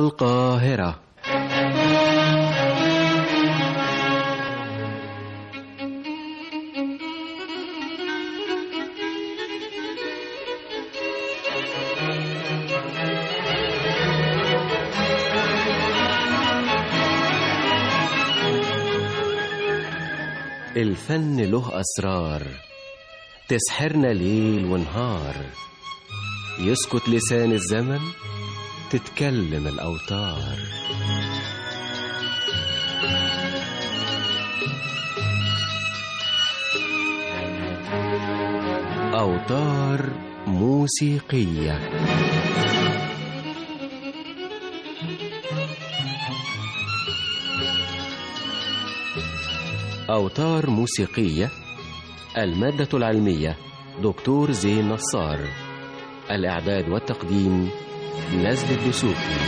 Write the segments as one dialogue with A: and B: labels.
A: القاهرة. الفن له أسرار تسحرنا ليل ونهار، يسكت لسان الزمن تتكلم الأوتار. أوتار موسيقية. أوتار موسيقية. المادة العلمية دكتور زين نصار. الإعداد والتقديم نزل الدسوقي.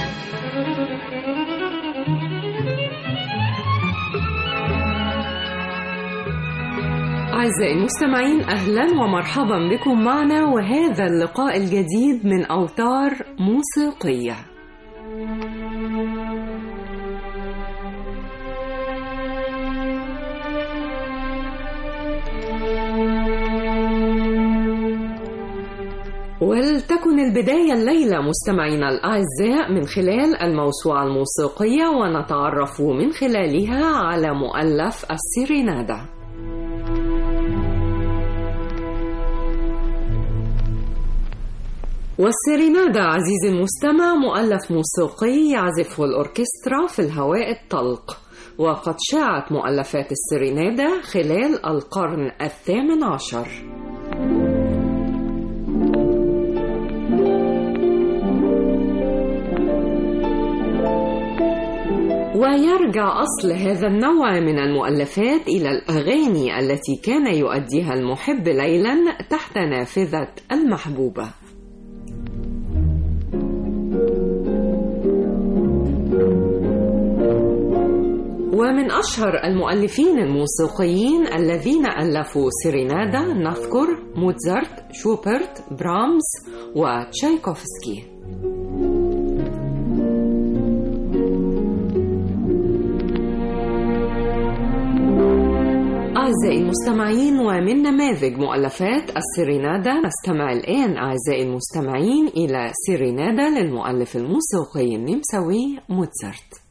B: أعزائي المستمعين، أهلا ومرحبا بكم معنا وهذا اللقاء الجديد من أوتار موسيقية. ولتكن البداية الليلة مستمعينا الأعزاء من خلال الموسوعة الموسيقية، ونتعرف من خلالها على مؤلف السيرينادا. والسيرينادا عزيزي المستمع مؤلف موسيقي يعزفه الأوركسترا في الهواء الطلق، وقد شاعت مؤلفات السيرينادا خلال القرن 18. ويرجع أصل هذا النوع من المؤلفات إلى الأغاني التي كان يؤديها المحب ليلا تحت نافذة المحبوبة. ومن أشهر المؤلفين الموسيقيين الذين ألفوا سيرينادا نذكر موتزارت، شوبرت، برامز وتشايكوفسكي. أعزائي المستمعين، ومن نماذج مؤلفات السيرينادا نستمع الآن أعزائي المستمعين إلى سيرينادا للمؤلف الموسيقي النمساوي موتزارت.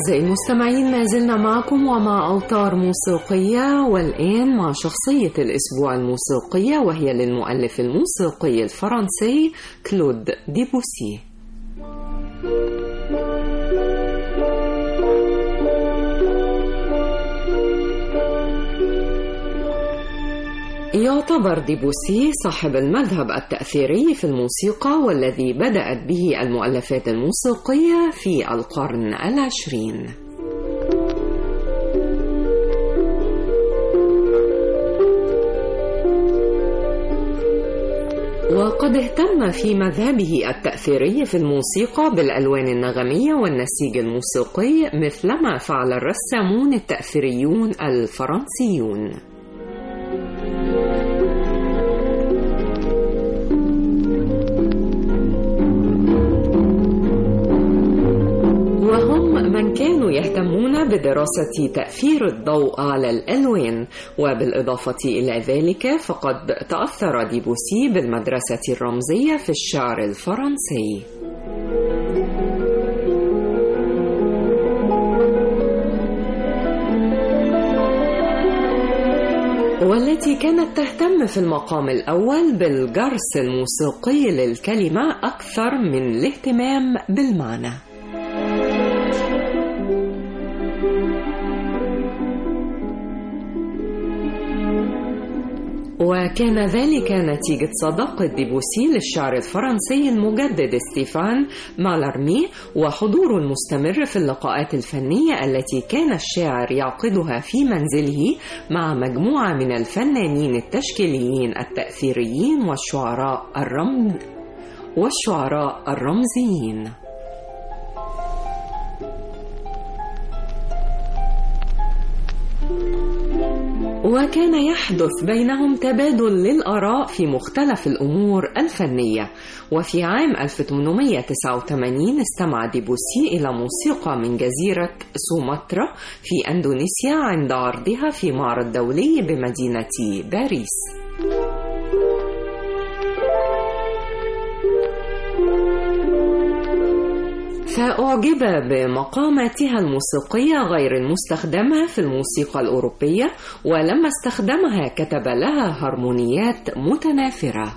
B: أعزائي المستمعين، ما زلنا معكم ومع أوتار موسيقية، والآن مع شخصية الأسبوع الموسيقية، وهي للمؤلف الموسيقي الفرنسي كلود ديبوسي. يعتبر ديبوسي صاحب المذهب التأثيري في الموسيقى، والذي بدأت به المؤلفات الموسيقية في القرن العشرين. وقد اهتم في مذهبه التأثيري في الموسيقى بالألوان النغمية والنسيج الموسيقي، مثلما فعل الرسامون التأثيريون الفرنسيون. من كانوا يهتمون بدراسة تأثير الضوء على الألوان، وبالإضافة إلى ذلك فقد تأثر ديبوسي بالمدرسة الرمزية في الشعر الفرنسي. والتي كانت تهتم في المقام الأول بالجرس الموسيقي للكلمة أكثر من الاهتمام بالمعنى. وكان ذلك نتيجة صداقة ديبوسي للشعر الفرنسي المجدد ستيفان مالارمي، وحضوره المستمر في اللقاءات الفنية التي كان الشاعر يعقدها في منزله مع مجموعة من الفنانين التشكيليين التأثيريين والشعراء الرمزيين. وكان يحدث بينهم تبادل للآراء في مختلف الأمور الفنية. وفي عام 1889 استمع ديبوسي إلى موسيقى من جزيرة سومطرة في أندونيسيا عند عرضها في معرض دولي بمدينة باريس. فأعجب بمقاماتها الموسيقية غير المستخدمة في الموسيقى الأوروبية، ولما استخدمها كتب لها هارمونيات متنافرة.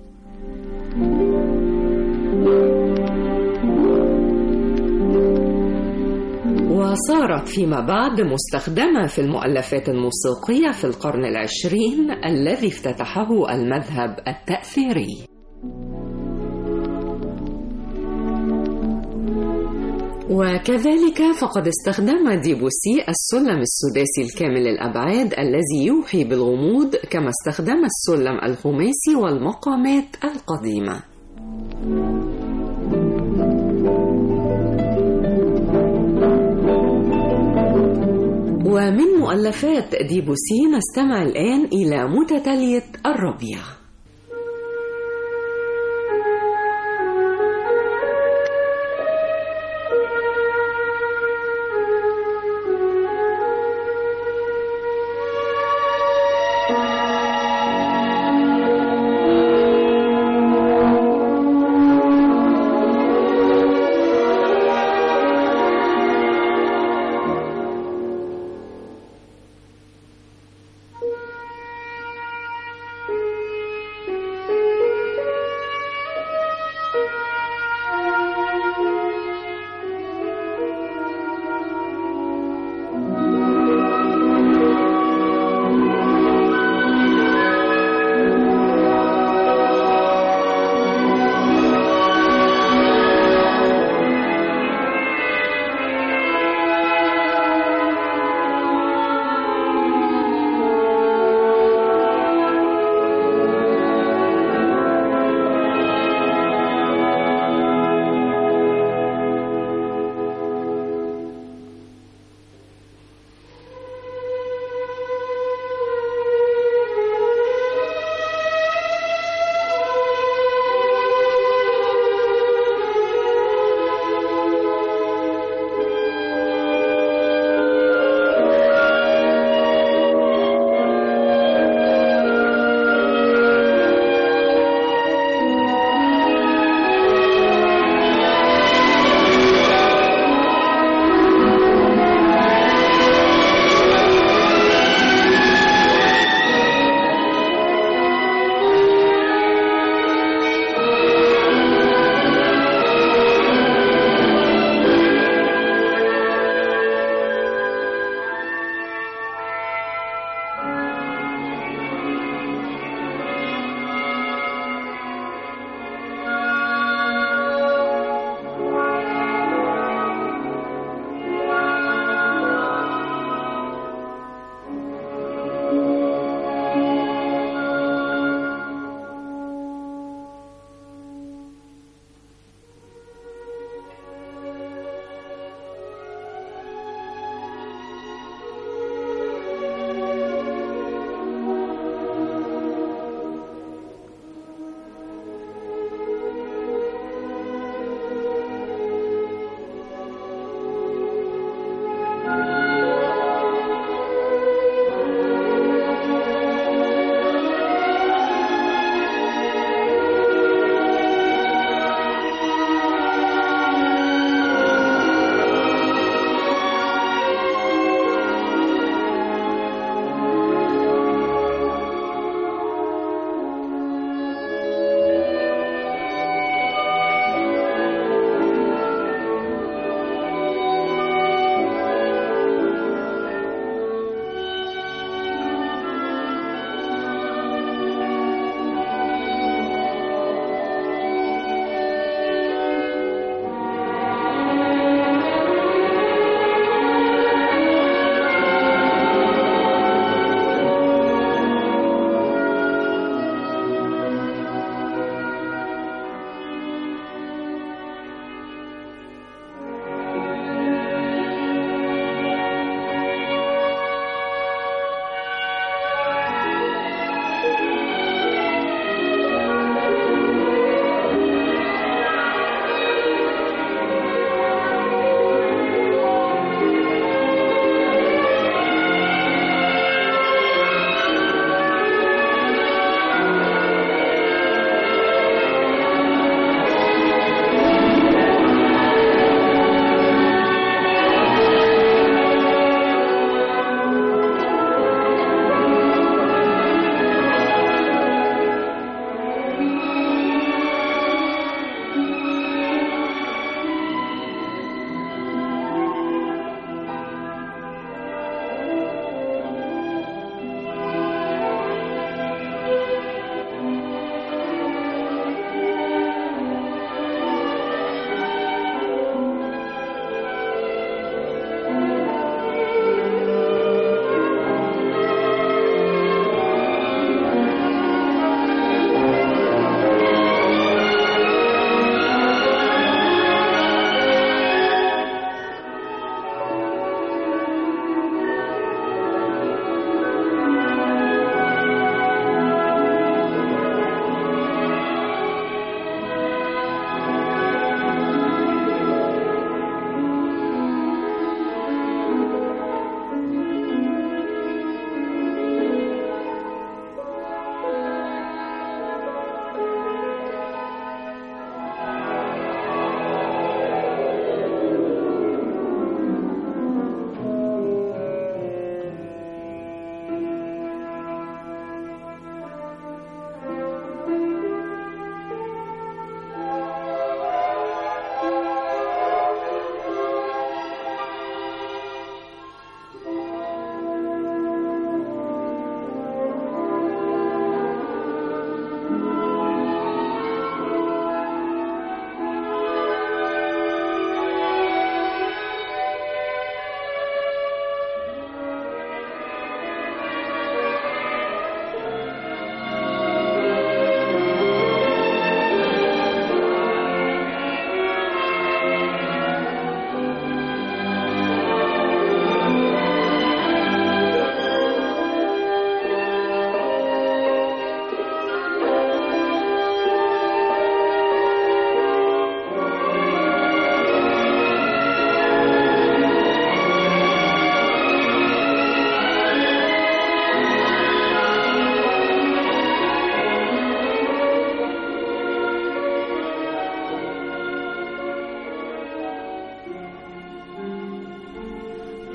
B: وصارت فيما بعد مستخدمة في المؤلفات الموسيقية في القرن العشرين الذي افتتحه المذهب التأثيري. وكذلك فقد استخدم ديبوسي السلم السداسي الكامل الأبعاد الذي يوحي بالغموض، كما استخدم السلم الخماسي والمقامات القديمة. ومن مؤلفات ديبوسي نستمع الآن إلى متتالية الربيع.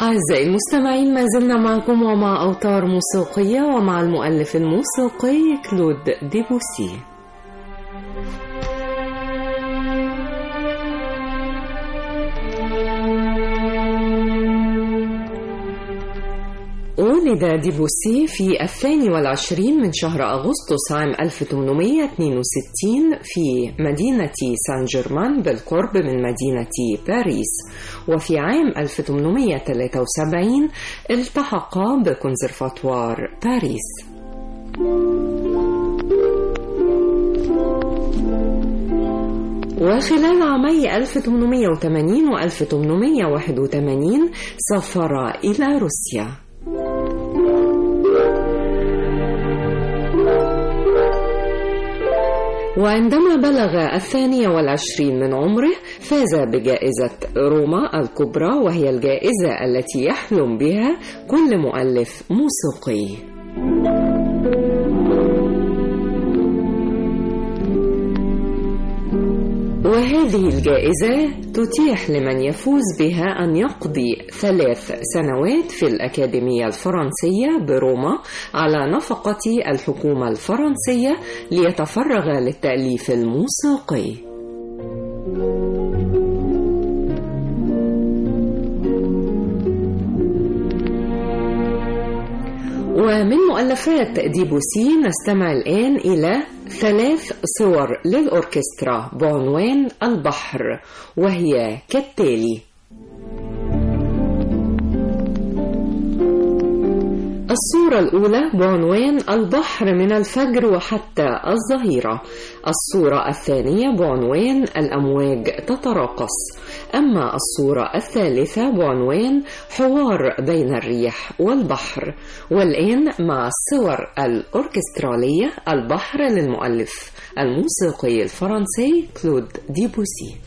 B: أعزائي المستمعين، ما زلنا معكم ومع أوتار موسيقية ومع المؤلف الموسيقي كلود ديبوسي. ولد ديبوسي في 22 من شهر أغسطس عام 1862 في مدينة سان جيرمان بالقرب من مدينة باريس، وفي عام 1873 التحق بكونسرفاتوار باريس. وخلال عامي 1880 و 1881 سافر إلى روسيا. وعندما بلغ 22 من عمره فاز بجائزة روما الكبرى، وهي الجائزة التي يحلم بها كل مؤلف موسيقي. وهذه الجائزة تتيح لمن يفوز بها أن يقضي 3 سنوات في الأكاديمية الفرنسية بروما على نفقة الحكومة الفرنسية ليتفرغ للتأليف الموسيقي. ومن مؤلفات ديبوسي نستمع الآن إلى 3 صور للأوركسترا بعنوان البحر، وهي كالتالي: الصورة الأولى بعنوان البحر من الفجر وحتى الظهيرة. الصورة الثانية بعنوان الأمواج تتراقص. أما الصورة الثالثة بعنوان حوار بين الريح والبحر. والآن مع الصور الأوركسترالية البحر للمؤلف الموسيقي الفرنسي كلود ديبوسي.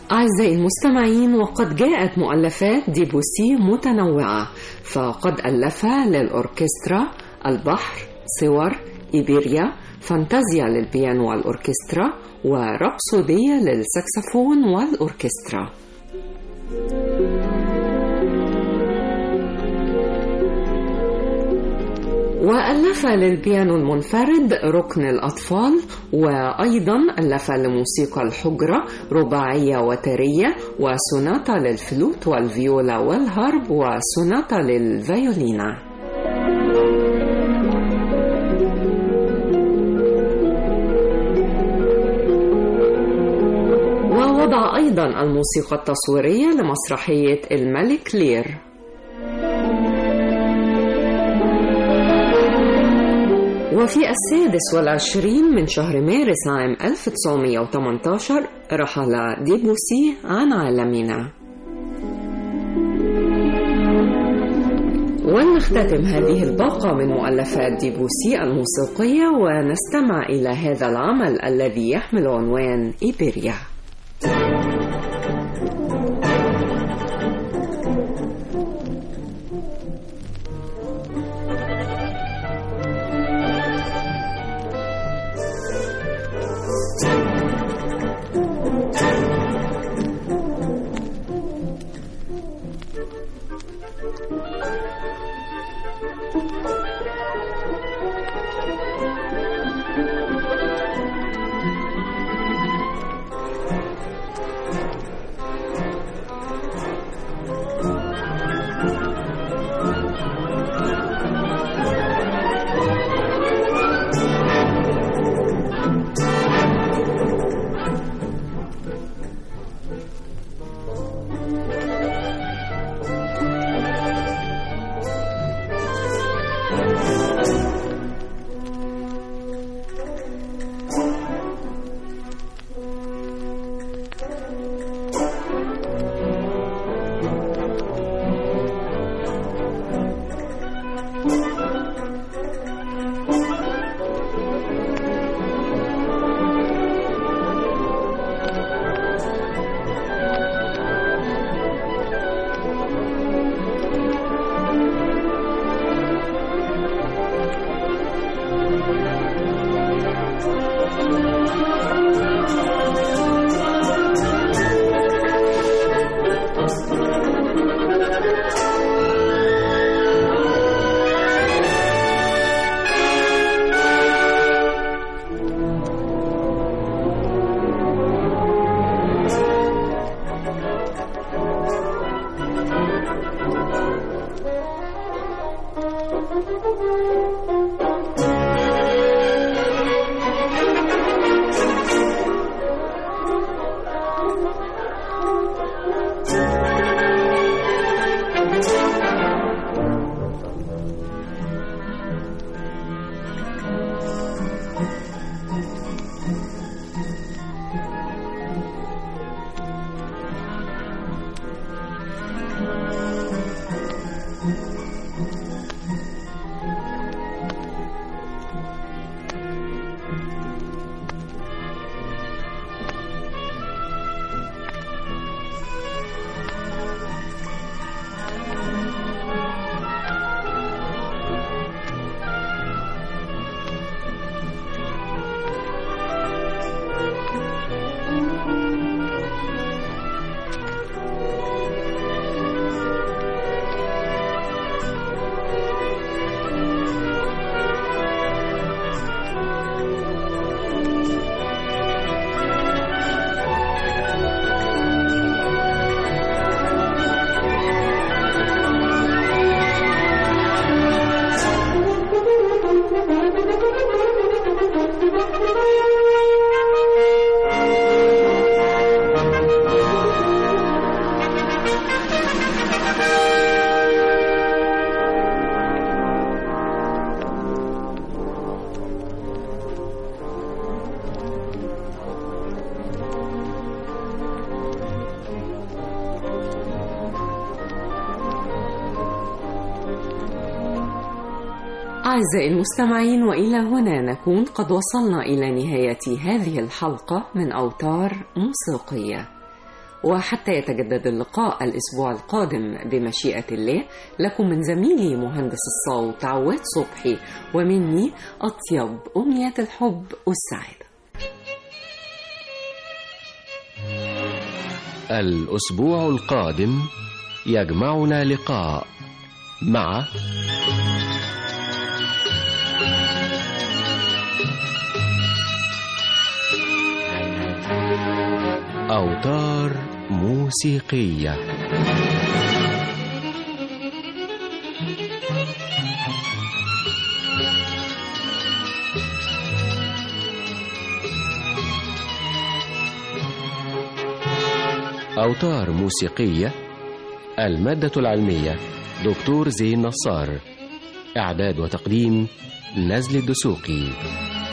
B: أعزائي المستمعين، وقد جاءت مؤلفات ديبوسي متنوعة، فقد ألف للأوركسترا البحر، صور، إيبيريا، فانتازيا للبيانو والأوركسترا، ورابسودية للساكسفون والأوركسترا. وألف للبيانو المنفرد ركن الأطفال، وأيضا ألف لموسيقى الحجرة رباعية وترية، وسوناتا للفلوت والفيولا والهارب، وسوناتا للفيولينا. ووضع أيضا الموسيقى التصويرية لمسرحية الملك لير. وفي 26 من شهر مارس عام 1918 رحل ديبوسي عن عالمنا. ونختتم هذه الباقة من مؤلفات ديبوسي الموسيقية ونستمع إلى هذا العمل الذي يحمل عنوان إيبيريا. أعزائي المستمعين، وإلى هنا نكون قد وصلنا إلى نهاية هذه الحلقة من أوتار موسيقية، وحتى يتجدد اللقاء الأسبوع القادم بمشيئة الله، لكم من زميلي مهندس الصوت عواد صبحي ومني أطيب أمنيات الحب والسعادة.
A: الأسبوع القادم يجمعنا لقاء مع أوتار موسيقية. أوتار موسيقية، المادة العلمية دكتور زين نصار، إعداد وتقديم نزل الدسوقي.